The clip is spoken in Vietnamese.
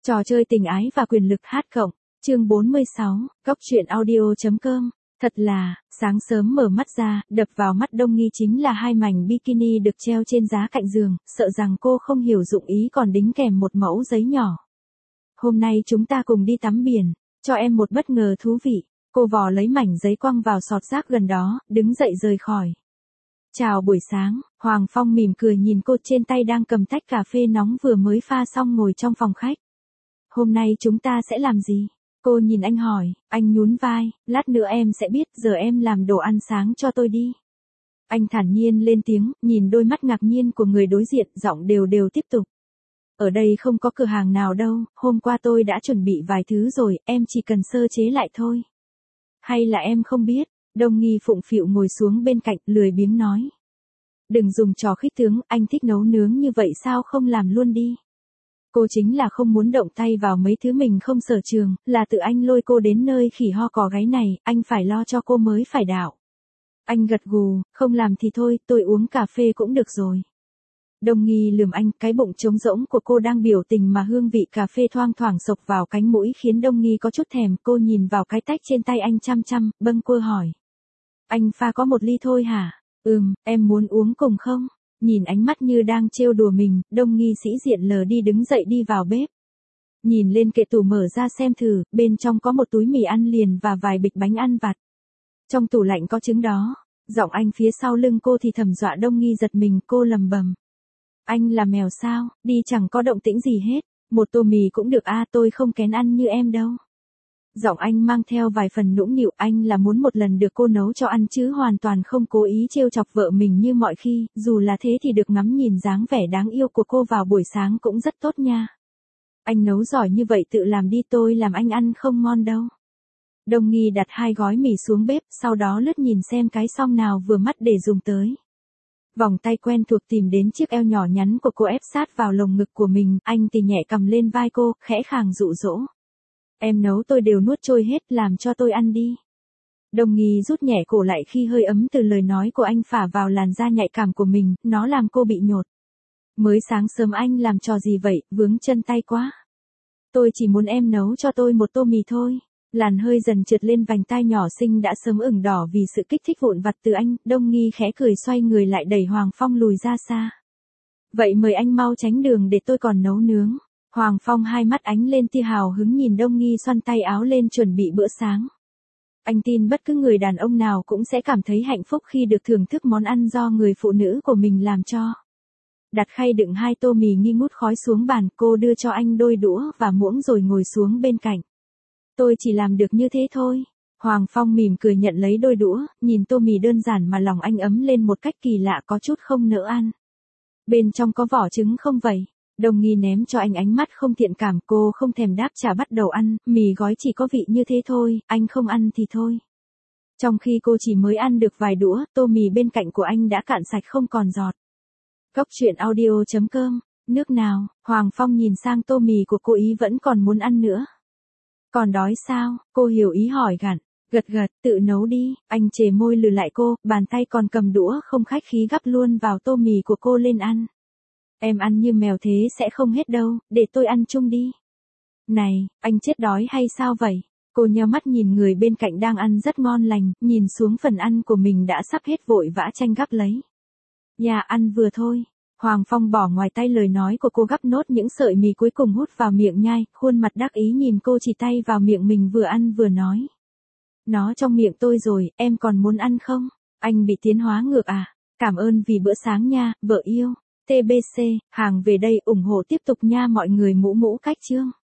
Trò chơi tình ái và quyền lực hát cộng, chương 46, góc truyện audio.com. Thật là, sáng sớm mở mắt ra, đập vào mắt Đông Nghi chính là hai mảnh bikini được treo trên giá cạnh giường, sợ rằng cô không hiểu dụng ý còn đính kèm một mẫu giấy nhỏ. Hôm nay chúng ta cùng đi tắm biển, cho em một bất ngờ thú vị. Cô vò lấy mảnh giấy quăng vào sọt rác gần đó, đứng dậy rời khỏi. Chào buổi sáng, Hoàng Phong mỉm cười nhìn cô, trên tay đang cầm tách cà phê nóng vừa mới pha xong ngồi trong phòng khách. Hôm nay chúng ta sẽ làm gì? Cô nhìn anh hỏi, anh nhún vai, lát nữa em sẽ biết, giờ em làm đồ ăn sáng cho tôi đi. Anh thản nhiên lên tiếng, nhìn đôi mắt ngạc nhiên của người đối diện, giọng đều đều tiếp tục. Ở đây không có cửa hàng nào đâu, hôm qua tôi đã chuẩn bị vài thứ rồi, em chỉ cần sơ chế lại thôi. Hay là em không biết? Đông Nghi phụng phịu ngồi xuống bên cạnh, lười biếng nói. Đừng dùng trò khích tướng, anh thích nấu nướng như vậy sao không làm luôn đi. Cô chính là không muốn động tay vào mấy thứ mình không sở trường, là tự anh lôi cô đến nơi khỉ ho cò gáy này, anh phải lo cho cô mới phải đạo. Anh gật gù, không làm thì thôi, tôi uống cà phê cũng được rồi. Đông Nghi lườm anh, cái bụng trống rỗng của cô đang biểu tình mà hương vị cà phê thoang thoảng xộc vào cánh mũi khiến Đông Nghi có chút thèm. Cô nhìn vào cái tách trên tay anh chăm chăm, bâng quơ hỏi. Anh pha có một ly thôi hả? Em muốn uống cùng không? Nhìn ánh mắt như đang trêu đùa mình, Đông Nghi sĩ diện lờ đi đứng dậy đi vào bếp. Nhìn lên kệ tủ mở ra xem thử, bên trong có một túi mì ăn liền và vài bịch bánh ăn vặt. Trong tủ lạnh có trứng đó. Giọng anh phía sau lưng cô thì thầm dọa Đông Nghi giật mình, cô lầm bầm. Anh là mèo sao, đi chẳng có động tĩnh gì hết, một tô mì cũng được tôi không kén ăn như em đâu. Giọng anh mang theo vài phần nũng nịu, anh là muốn một lần được cô nấu cho ăn chứ hoàn toàn không cố ý trêu chọc vợ mình như mọi khi, dù là thế thì được ngắm nhìn dáng vẻ đáng yêu của cô vào buổi sáng cũng rất tốt nha. Anh nấu giỏi như vậy tự làm đi, tôi làm anh ăn không ngon đâu. Đông Nghi đặt 2 gói mì xuống bếp, sau đó lướt nhìn xem cái xong nào vừa mắt để dùng tới. Vòng tay quen thuộc tìm đến chiếc eo nhỏ nhắn của cô ép sát vào lồng ngực của mình, anh thì nhẹ cầm lên vai cô, khẽ khàng dụ dỗ. Em nấu tôi đều nuốt trôi hết, làm cho tôi ăn đi. Đông Nghi rút nhẹ cổ lại khi hơi ấm từ lời nói của anh phả vào làn da nhạy cảm của mình, nó làm cô bị nhột. Mới sáng sớm anh làm trò gì vậy, vướng chân tay quá. Tôi chỉ muốn em nấu cho tôi một tô mì thôi. Làn hơi dần trượt lên vành tai nhỏ xinh đã sớm ửng đỏ vì sự kích thích vụn vặt từ anh, Đông Nghi khẽ cười xoay người lại đẩy Hoàng Phong lùi ra xa. Vậy mời anh mau tránh đường để tôi còn nấu nướng. Hoàng Phong hai mắt ánh lên tia hào hứng nhìn Đông Nghi xoăn tay áo lên chuẩn bị bữa sáng. Anh tin bất cứ người đàn ông nào cũng sẽ cảm thấy hạnh phúc khi được thưởng thức món ăn do người phụ nữ của mình làm cho. Đặt khay đựng 2 tô mì nghi ngút khói xuống bàn, cô đưa cho anh đôi đũa và muỗng rồi ngồi xuống bên cạnh. Tôi chỉ làm được như thế thôi. Hoàng Phong mỉm cười nhận lấy đôi đũa, nhìn tô mì đơn giản mà lòng anh ấm lên một cách kỳ lạ, có chút không nỡ ăn. Bên trong có vỏ trứng không vậy? Đông Nghi ném cho anh ánh mắt không thiện cảm, cô không thèm đáp trả bắt đầu ăn, mì gói chỉ có vị như thế thôi, anh không ăn thì thôi. Trong khi cô chỉ mới ăn được vài đũa, tô mì bên cạnh của anh đã cạn sạch không còn giọt. Góc truyện audio.com, nước nào? Hoàng Phong nhìn sang tô mì của cô, ý vẫn còn muốn ăn nữa. Còn đói sao? Cô hiểu ý hỏi gặn. Gật gật, tự nấu đi. Anh chề môi lừa lại cô, bàn tay còn cầm đũa không khách khí gắp luôn vào tô mì của cô lên ăn. Em ăn như mèo thế sẽ không hết đâu, để tôi ăn chung đi. Này, anh chết đói hay sao vậy? Cô nheo mắt nhìn người bên cạnh đang ăn rất ngon lành, nhìn xuống phần ăn của mình đã sắp hết vội vã tranh gắp lấy. Dạ ăn vừa thôi. Hoàng Phong bỏ ngoài tay lời nói của cô, gắp nốt những sợi mì cuối cùng hút vào miệng nhai, khuôn mặt đắc ý nhìn cô chỉ tay vào miệng mình vừa ăn vừa nói. Nó trong miệng tôi rồi, em còn muốn ăn không? Anh bị tiến hóa ngược à? Cảm ơn vì bữa sáng nha, vợ yêu. TBC, hàng về đây ủng hộ tiếp tục nha mọi người, mũ mũ cách chương.